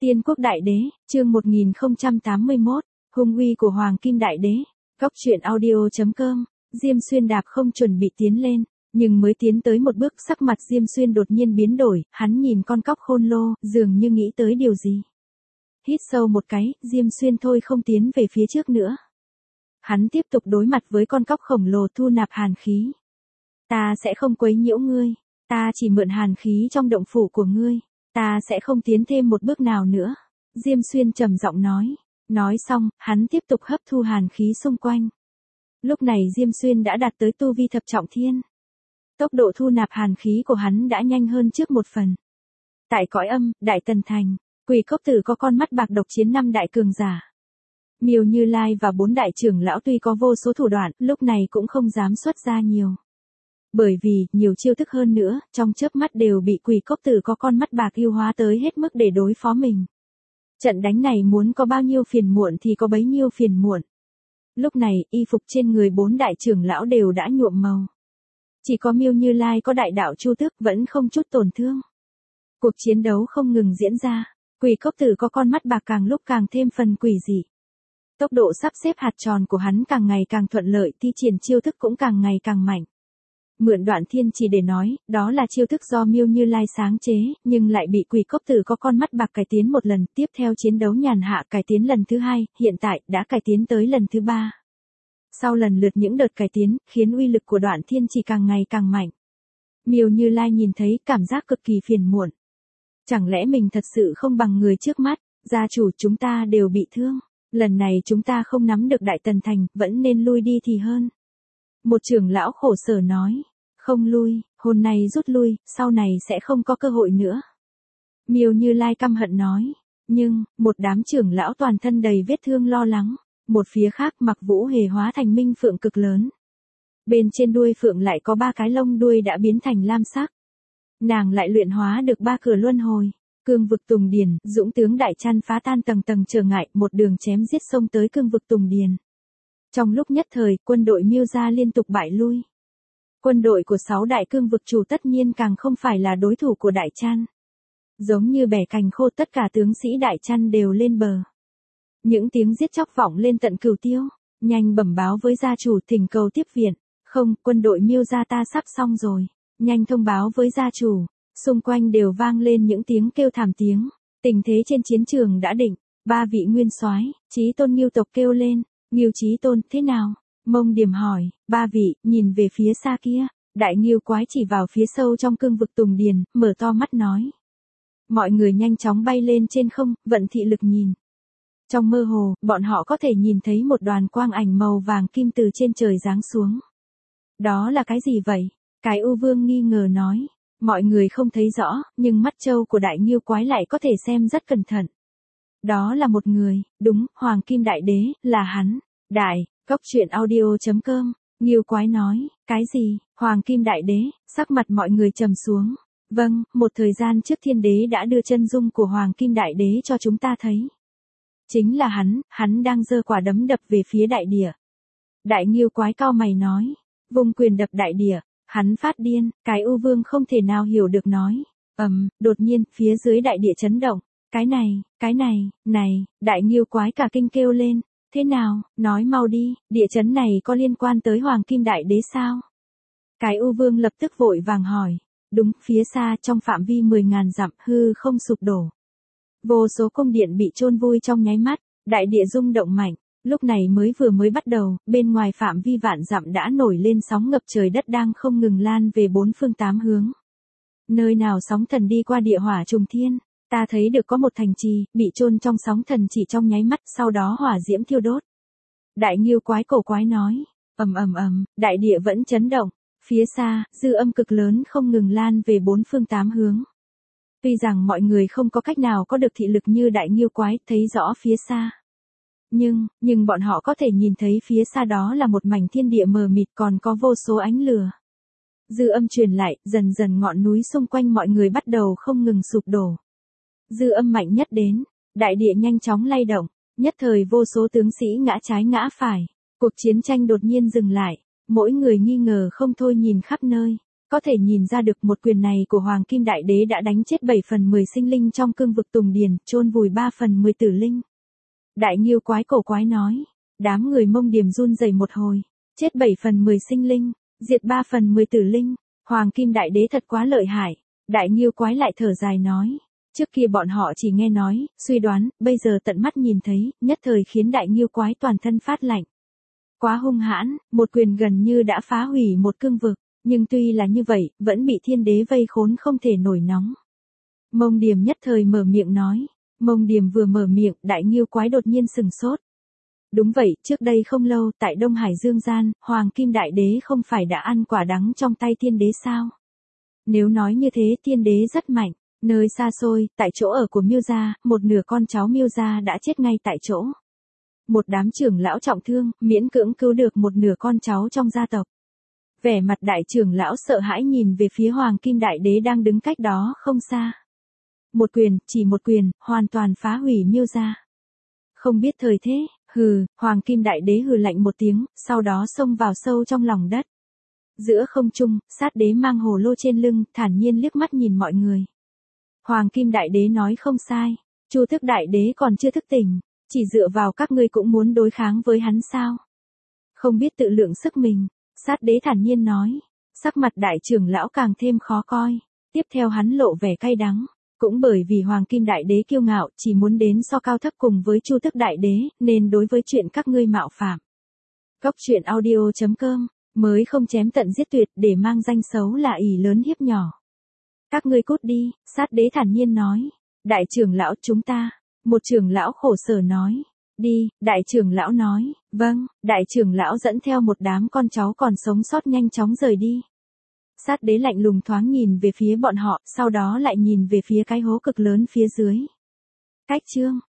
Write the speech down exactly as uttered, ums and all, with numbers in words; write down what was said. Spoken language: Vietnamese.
Tiên Quốc Đại Đế, chương một nghìn không trăm tám mươi mốt, hung uy của Hoàng Kim Đại Đế. Góc truyện audio.com, Diêm Xuyên đạp không chuẩn bị tiến lên, nhưng mới tiến tới một bước sắc mặt Diêm Xuyên đột nhiên biến đổi, hắn nhìn con cóc khôn lô, dường như nghĩ tới điều gì. Hít sâu một cái, Diêm Xuyên thôi không tiến về phía trước nữa. Hắn tiếp tục đối mặt với con cóc khổng lồ thu nạp hàn khí. Ta sẽ không quấy nhiễu ngươi, ta chỉ mượn hàn khí trong động phủ của ngươi. Ta sẽ không tiến thêm một bước nào nữa. Diêm Xuyên trầm giọng nói. Nói xong, hắn tiếp tục hấp thu hàn khí xung quanh. Lúc này Diêm Xuyên đã đạt tới tu vi thập trọng thiên. Tốc độ thu nạp hàn khí của hắn đã nhanh hơn trước một phần. Tại cõi âm, Đại Tần Thành, Quỷ Cốc Tử có con mắt bạc độc chiến năm đại cường giả. Miêu Như Lai và bốn đại trưởng lão tuy có vô số thủ đoạn, lúc này cũng không dám xuất ra nhiều. Bởi vì, nhiều chiêu thức hơn nữa, trong chớp mắt đều bị Quỷ Cốc Tử có con mắt bạc yêu hóa tới hết mức để đối phó mình. Trận đánh này muốn có bao nhiêu phiền muộn thì có bấy nhiêu phiền muộn. Lúc này, y phục trên người bốn đại trưởng lão đều đã nhuộm màu. Chỉ có Miêu Như Lai có đại đạo chu tước vẫn không chút tổn thương. Cuộc chiến đấu không ngừng diễn ra, Quỷ Cốc Tử có con mắt bạc càng lúc càng thêm phần quỷ dị. Tốc độ sắp xếp hạt tròn của hắn càng ngày càng thuận lợi, thi triển chiêu thức cũng càng ngày càng mạnh. Mượn Đoạn Thiên chỉ để nói, đó là chiêu thức do Miêu Như Lai sáng chế, nhưng lại bị Quỷ Cốc Tử có con mắt bạc cải tiến một lần, tiếp theo chiến đấu nhàn hạ cải tiến lần thứ hai, hiện tại đã cải tiến tới lần thứ ba. Sau lần lượt những đợt cải tiến, khiến uy lực của Đoạn Thiên chỉ càng ngày càng mạnh. Miêu Như Lai nhìn thấy, cảm giác cực kỳ phiền muộn. Chẳng lẽ mình thật sự không bằng người trước mắt, gia chủ chúng ta đều bị thương, lần này chúng ta không nắm được Đại Tần Thành, vẫn nên lui đi thì hơn. Một trưởng lão khổ sở nói, không lui, hôm nay rút lui, sau này sẽ không có cơ hội nữa. Miêu Như Lai căm hận nói, nhưng, một đám trưởng lão toàn thân đầy vết thương lo lắng, một phía khác Mặc Vũ Hề hóa thành minh phượng cực lớn. Bên trên đuôi phượng lại có ba cái lông đuôi đã biến thành lam sắc. Nàng lại luyện hóa được ba cửa luân hồi, cương vực Tùng Điền, dũng tướng Đại Chăn phá tan tầng tầng trở ngại, một đường chém giết xông tới cương vực Tùng Điền. Trong lúc nhất thời, quân đội Miêu gia liên tục bại lui. Quân đội của sáu đại cương vực chủ tất nhiên càng không phải là đối thủ của Đại Chăn. Giống như bẻ cành khô, tất cả tướng sĩ Đại Chăn đều lên bờ. Những tiếng giết chóc vọng lên tận Cửu Tiêu, nhanh bẩm báo với gia chủ thỉnh cầu tiếp viện. Không, quân đội Miêu gia ta sắp xong rồi, nhanh thông báo với gia chủ. Xung quanh đều vang lên những tiếng kêu thảm tiếng. Tình thế trên chiến trường đã định, ba vị nguyên soái, Chí Tôn Ngưu tộc kêu lên. Ngưu Chí Tôn, thế nào? Mông Điểm hỏi, ba vị, nhìn về phía xa kia, đại Ngưu quái chỉ vào phía sâu trong cương vực Tùng Điền, mở to mắt nói. Mọi người nhanh chóng bay lên trên không, vận thị lực nhìn. Trong mơ hồ, bọn họ có thể nhìn thấy một đoàn quang ảnh màu vàng kim từ trên trời giáng xuống. Đó là cái gì vậy? Cái U Vương nghi ngờ nói. Mọi người không thấy rõ, nhưng mắt trâu của đại Ngưu quái lại có thể xem rất cẩn thận. Đó là một người, đúng, Hoàng Kim Đại Đế, là hắn. Đại, góc truyện audio.com, Ngưu quái nói, cái gì, Hoàng Kim Đại Đế, sắc mặt mọi người trầm xuống. Vâng, một thời gian trước Thiên Đế đã đưa chân dung của Hoàng Kim Đại Đế cho chúng ta thấy. Chính là hắn, hắn đang giơ quả đấm đập về phía đại địa. Đại Ngưu quái cau mày nói, vung quyền đập đại địa, hắn phát điên, cái U Vương không thể nào hiểu được nói. Ầm, um, đột nhiên, phía dưới đại địa chấn động. Cái này, cái này, này, đại Ngưu quái cả kinh kêu lên, thế nào, nói mau đi, địa chấn này có liên quan tới Hoàng Kim Đại Đế sao? Cái U Vương lập tức vội vàng hỏi, đúng, phía xa trong phạm vi mười ngàn dặm hư không sụp đổ. Vô số cung điện bị chôn vùi trong nháy mắt, đại địa rung động mạnh, lúc này mới vừa mới bắt đầu, bên ngoài phạm vi vạn dặm đã nổi lên sóng ngập trời đất đang không ngừng lan về bốn phương tám hướng. Nơi nào sóng thần đi qua địa hỏa trùng thiên. Ta thấy được có một thành trì, bị chôn trong sóng thần chỉ trong nháy mắt, sau đó hỏa diễm thiêu đốt. Đại Ngưu quái cổ quái nói, ầm ầm ầm, đại địa vẫn chấn động, phía xa, dư âm cực lớn không ngừng lan về bốn phương tám hướng. Tuy rằng mọi người không có cách nào có được thị lực như đại Ngưu quái, thấy rõ phía xa. Nhưng, nhưng bọn họ có thể nhìn thấy phía xa đó là một mảnh thiên địa mờ mịt còn có vô số ánh lửa. Dư âm truyền lại, dần dần ngọn núi xung quanh mọi người bắt đầu không ngừng sụp đổ. Dư âm mạnh nhất đến, đại địa nhanh chóng lay động, nhất thời vô số tướng sĩ ngã trái ngã phải, cuộc chiến tranh đột nhiên dừng lại, mỗi người nghi ngờ không thôi nhìn khắp nơi, có thể nhìn ra được một quyền này của Hoàng Kim Đại Đế đã đánh chết bảy phần mười sinh linh trong cương vực Tùng Điền, chôn vùi ba phần mười tử linh. Đại Nghiêu Quái cổ quái nói, đám người Mông Điểm run rẩy một hồi, chết bảy phần mười sinh linh, diệt ba phần mười tử linh, Hoàng Kim Đại Đế thật quá lợi hại. Đại Nghiêu Quái lại thở dài nói, trước kia bọn họ chỉ nghe nói, suy đoán, bây giờ tận mắt nhìn thấy, nhất thời khiến Đại Nghiêu Quái toàn thân phát lạnh. Quá hung hãn, một quyền gần như đã phá hủy một cương vực, nhưng tuy là như vậy, vẫn bị thiên đế vây khốn không thể nổi nóng. Mông Điểm nhất thời mở miệng nói, Mông Điểm vừa mở miệng, Đại Nghiêu Quái đột nhiên sừng sốt. Đúng vậy, trước đây không lâu, tại Đông Hải Dương Gian, Hoàng Kim Đại Đế không phải đã ăn quả đắng trong tay thiên đế sao? Nếu nói như thế thiên đế rất mạnh, nơi xa xôi, tại chỗ ở của Miêu gia, một nửa con cháu Miêu gia đã chết ngay tại chỗ. Một đám trưởng lão trọng thương, miễn cưỡng cứu được một nửa con cháu trong gia tộc. Vẻ mặt đại trưởng lão sợ hãi nhìn về phía Hoàng Kim Đại Đế đang đứng cách đó không xa. Một quyền, chỉ một quyền, hoàn toàn phá hủy Miêu gia. Không biết thời thế, hừ, Hoàng Kim Đại Đế hừ lạnh một tiếng, sau đó xông vào sâu trong lòng đất. Giữa không trung, Sát Đế mang hồ lô trên lưng, thản nhiên liếc mắt nhìn mọi người. Hoàng Kim Đại Đế nói không sai, Chu Tước Đại Đế còn chưa thức tỉnh, chỉ dựa vào các ngươi cũng muốn đối kháng với hắn sao? Không biết tự lượng sức mình, Sát Đế thản nhiên nói, sắc mặt đại trưởng lão càng thêm khó coi, tiếp theo hắn lộ vẻ cay đắng, cũng bởi vì Hoàng Kim Đại Đế kiêu ngạo, chỉ muốn đến so cao thấp cùng với Chu Tước Đại Đế, nên đối với chuyện các ngươi mạo phạm. Góc truyện audio chấm com, mới không chém tận giết tuyệt để mang danh xấu là ỷ lớn hiếp nhỏ. Các ngươi cút đi, Sát Đế thản nhiên nói. Đại trưởng lão chúng ta, một trưởng lão khổ sở nói. Đi, đại trưởng lão nói, vâng, đại trưởng lão dẫn theo một đám con cháu còn sống sót nhanh chóng rời đi. Sát Đế lạnh lùng thoáng nhìn về phía bọn họ, sau đó lại nhìn về phía cái hố cực lớn phía dưới. Cách chương